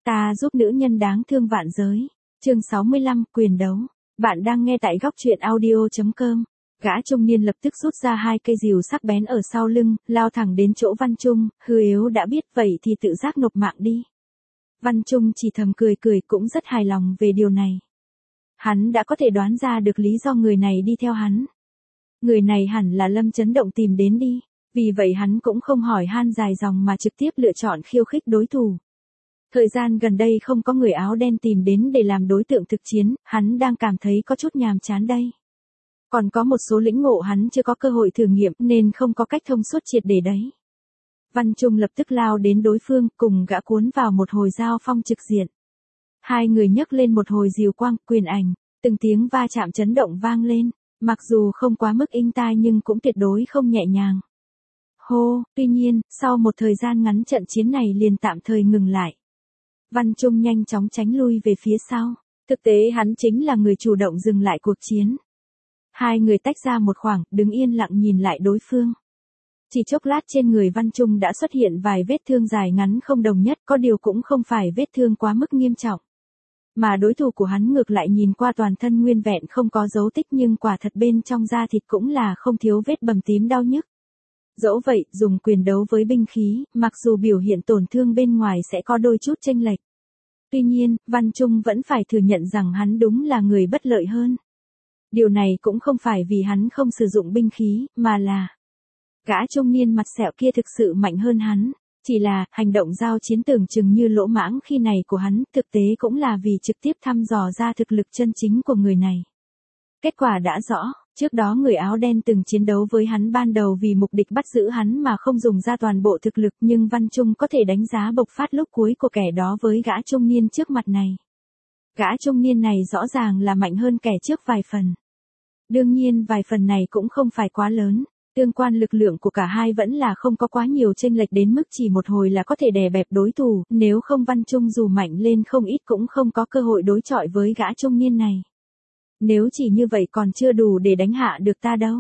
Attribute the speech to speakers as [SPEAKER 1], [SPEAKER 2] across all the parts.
[SPEAKER 1] Ta giúp nữ nhân đáng thương vạn giới. Chương 65, quyền đấu. Bạn đang nghe tại góc truyện audio.com. Gã trung niên lập tức rút ra 2 cây rìu sắc bén ở sau lưng, lao thẳng đến chỗ Văn Trung, Hư Yếu đã biết vậy thì tự giác nộp mạng đi. Văn Trung chỉ thầm cười cười cũng rất hài lòng về điều này. Hắn đã có thể đoán ra được lý do người này đi theo hắn. Người này hẳn là Lâm Chấn Động tìm đến đi, vì vậy hắn cũng không hỏi han dài dòng mà trực tiếp lựa chọn khiêu khích đối thủ. Thời gian gần đây không có người áo đen tìm đến để làm đối tượng thực chiến, hắn đang cảm thấy có chút nhàm chán đây. Còn có một số lĩnh ngộ hắn chưa có cơ hội thử nghiệm nên không có cách thông suốt triệt để đấy. Văn Trung lập tức lao đến đối phương cùng gã cuốn vào một hồi giao phong trực diện. Hai người nhấc lên một hồi diều quang, quyền ảnh, từng tiếng va chạm chấn động vang lên, mặc dù không quá mức inh tai nhưng cũng tuyệt đối không nhẹ nhàng. Hô, tuy nhiên, sau một thời gian ngắn trận chiến này liền tạm thời ngừng lại. Văn Trung nhanh chóng tránh lui về phía sau, thực tế hắn chính là người chủ động dừng lại cuộc chiến. Hai người tách ra một khoảng, đứng yên lặng nhìn lại đối phương. Chỉ chốc lát trên người Văn Trung đã xuất hiện vài vết thương dài ngắn không đồng nhất, có điều cũng không phải vết thương quá mức nghiêm trọng. Mà đối thủ của hắn ngược lại nhìn qua toàn thân nguyên vẹn không có dấu tích nhưng quả thật bên trong da thịt cũng là không thiếu vết bầm tím đau nhức. Dẫu vậy, dùng quyền đấu với binh khí, mặc dù biểu hiện tổn thương bên ngoài sẽ có đôi chút chênh lệch. Tuy nhiên, Văn Trung vẫn phải thừa nhận rằng hắn đúng là người bất lợi hơn. Điều này cũng không phải vì hắn không sử dụng binh khí, mà là gã trung niên mặt sẹo kia thực sự mạnh hơn hắn. Chỉ là, hành động giao chiến tưởng chừng như lỗ mãng khi này của hắn, thực tế cũng là vì trực tiếp thăm dò ra thực lực chân chính của người này. Kết quả đã rõ, trước đó người áo đen từng chiến đấu với hắn ban đầu vì mục đích bắt giữ hắn mà không dùng ra toàn bộ thực lực nhưng Văn Trung có thể đánh giá bộc phát lúc cuối của kẻ đó với gã trung niên trước mặt này. Gã trung niên này rõ ràng là mạnh hơn kẻ trước vài phần. Đương nhiên vài phần này cũng không phải quá lớn. Tương quan lực lượng của cả hai vẫn là không có quá nhiều chênh lệch đến mức chỉ một hồi là có thể đè bẹp đối thủ, nếu không Văn Trung dù mạnh lên không ít cũng không có cơ hội đối chọi với gã trung niên này. Nếu chỉ như vậy còn chưa đủ để đánh hạ được ta đâu.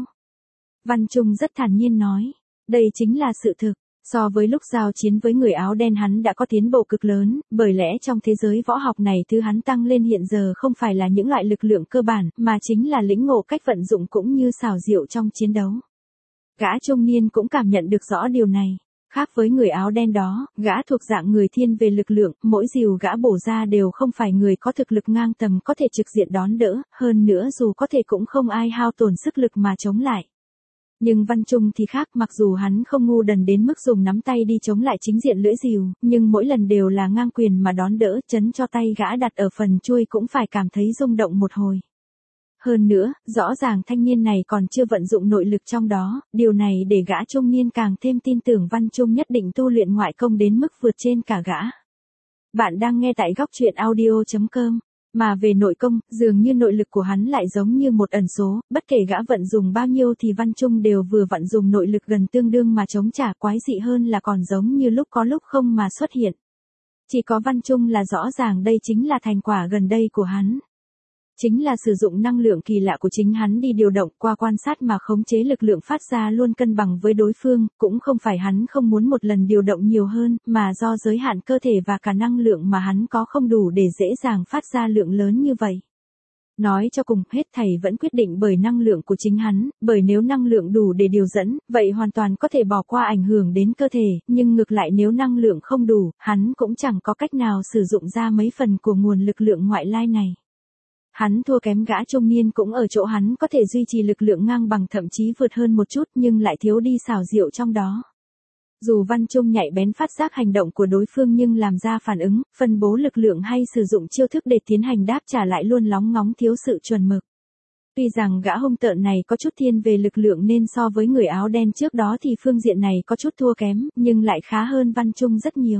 [SPEAKER 1] Văn Trung rất thản nhiên nói, đây chính là sự thực. So với lúc giao chiến với người áo đen hắn đã có tiến bộ cực lớn, bởi lẽ trong thế giới võ học này thứ hắn tăng lên hiện giờ không phải là những loại lực lượng cơ bản, mà chính là lĩnh ngộ cách vận dụng cũng như xảo diệu trong chiến đấu. Gã trung niên cũng cảm nhận được rõ điều này. Khác với người áo đen đó, gã thuộc dạng người thiên về lực lượng, mỗi dìu gã bổ ra đều không phải người có thực lực ngang tầm có thể trực diện đón đỡ, hơn nữa dù có thể cũng không ai hao tổn sức lực mà chống lại. Nhưng Văn Trung thì khác, mặc dù hắn không ngu đần đến mức dùng nắm tay đi chống lại chính diện lưỡi dìu, nhưng mỗi lần đều là ngang quyền mà đón đỡ, chấn cho tay gã đặt ở phần chuôi cũng phải cảm thấy rung động một hồi. Hơn nữa, rõ ràng thanh niên này còn chưa vận dụng nội lực trong đó, điều này để gã trung niên càng thêm tin tưởng Văn Trung nhất định tu luyện ngoại công đến mức vượt trên cả gã. Bạn đang nghe tại góc truyện audio.com. Mà về nội công, dường như nội lực của hắn lại giống như một ẩn số, bất kể gã vận dùng bao nhiêu thì Văn Trung đều vừa vận dùng nội lực gần tương đương mà chống trả, quái dị hơn là còn giống như lúc có lúc không mà xuất hiện. Chỉ có Văn Trung là rõ ràng đây chính là thành quả gần đây của hắn. Chính là sử dụng năng lượng kỳ lạ của chính hắn đi điều động qua quan sát mà khống chế lực lượng phát ra luôn cân bằng với đối phương, cũng không phải hắn không muốn một lần điều động nhiều hơn, mà do giới hạn cơ thể và cả năng lượng mà hắn có không đủ để dễ dàng phát ra lượng lớn như vậy. Nói cho cùng, hết thảy vẫn quyết định bởi năng lượng của chính hắn, bởi nếu năng lượng đủ để điều dẫn, vậy hoàn toàn có thể bỏ qua ảnh hưởng đến cơ thể, nhưng ngược lại nếu năng lượng không đủ, hắn cũng chẳng có cách nào sử dụng ra mấy phần của nguồn lực lượng ngoại lai này. Hắn thua kém gã trung niên cũng ở chỗ hắn có thể duy trì lực lượng ngang bằng thậm chí vượt hơn một chút nhưng lại thiếu đi xảo diệu trong đó. Dù Văn Trung nhạy bén phát giác hành động của đối phương nhưng làm ra phản ứng, phân bố lực lượng hay sử dụng chiêu thức để tiến hành đáp trả lại luôn lóng ngóng thiếu sự chuẩn mực. Tuy rằng gã hung tợn này có chút thiên về lực lượng nên so với người áo đen trước đó thì phương diện này có chút thua kém, nhưng lại khá hơn Văn Trung rất nhiều.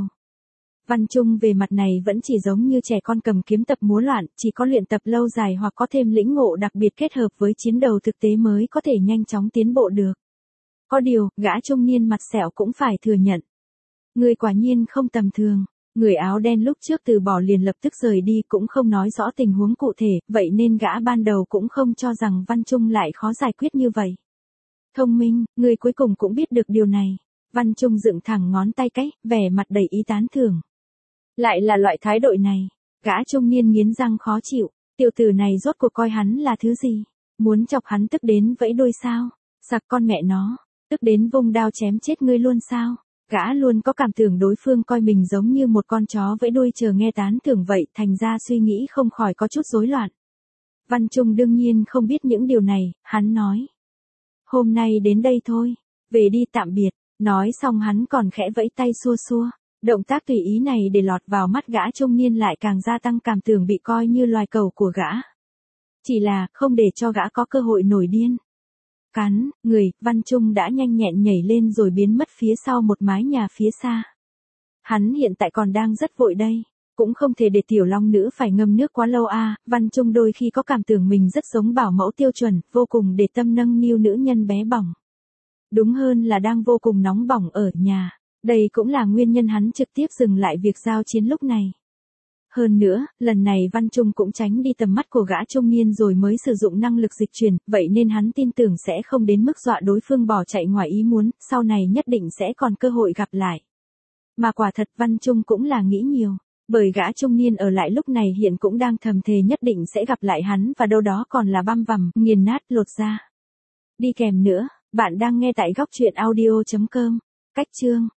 [SPEAKER 1] Văn Trung về mặt này vẫn chỉ giống như trẻ con cầm kiếm tập múa loạn, chỉ có luyện tập lâu dài hoặc có thêm lĩnh ngộ đặc biệt kết hợp với chiến đấu thực tế mới có thể nhanh chóng tiến bộ được. Có điều, gã trung niên mặt sẹo cũng phải thừa nhận. Người quả nhiên không tầm thường. Người áo đen lúc trước từ bỏ liền lập tức rời đi cũng không nói rõ tình huống cụ thể, vậy nên gã ban đầu cũng không cho rằng Văn Trung lại khó giải quyết như vậy. Thông minh, người cuối cùng cũng biết được điều này. Văn Trung dựng thẳng ngón tay cái, vẻ mặt đầy ý tán thưởng. Lại là loại thái độ này. Gã trung niên nghiến răng khó chịu, tiểu tử này rốt cuộc coi hắn là thứ gì? Muốn chọc hắn tức đến vẫy đuôi sao? Sặc con mẹ nó, tức đến vung đao chém chết ngươi luôn sao? Gã luôn có cảm tưởng đối phương coi mình giống như một con chó vẫy đuôi chờ nghe tán thưởng vậy, thành ra suy nghĩ không khỏi có chút rối loạn. Văn Trung đương nhiên không biết những điều này, hắn nói. Hôm nay đến đây thôi, về đi tạm biệt, nói xong hắn còn khẽ vẫy tay xua xua. Động tác tùy ý này để lọt vào mắt gã trung niên lại càng gia tăng cảm tưởng bị coi như loài cầu của gã. Chỉ là, không để cho gã có cơ hội nổi điên. Cắn, người, Văn Trung đã nhanh nhẹn nhảy lên rồi biến mất phía sau một mái nhà phía xa. Hắn hiện tại còn đang rất vội đây, cũng không thể để tiểu long nữ phải ngâm nước quá lâu a. Văn Trung đôi khi có cảm tưởng mình rất giống bảo mẫu tiêu chuẩn, vô cùng để tâm nâng niu nữ nhân bé bỏng. Đúng hơn là đang vô cùng nóng bỏng ở nhà, đây cũng là nguyên nhân hắn trực tiếp dừng lại việc giao chiến lúc này. Hơn nữa, lần này Văn Trung cũng tránh đi tầm mắt của gã trung niên rồi mới sử dụng năng lực dịch chuyển, vậy nên hắn tin tưởng sẽ không đến mức dọa đối phương bỏ chạy ngoài ý muốn, sau này nhất định sẽ còn cơ hội gặp lại. Mà quả thật Văn Trung cũng là nghĩ nhiều, bởi gã trung niên ở lại lúc này hiện cũng đang thầm thề nhất định sẽ gặp lại hắn và đâu đó còn là băm vằm, nghiền nát lột ra. Đi kèm nữa, bạn đang nghe tại góc truyện audio.com, cách chương.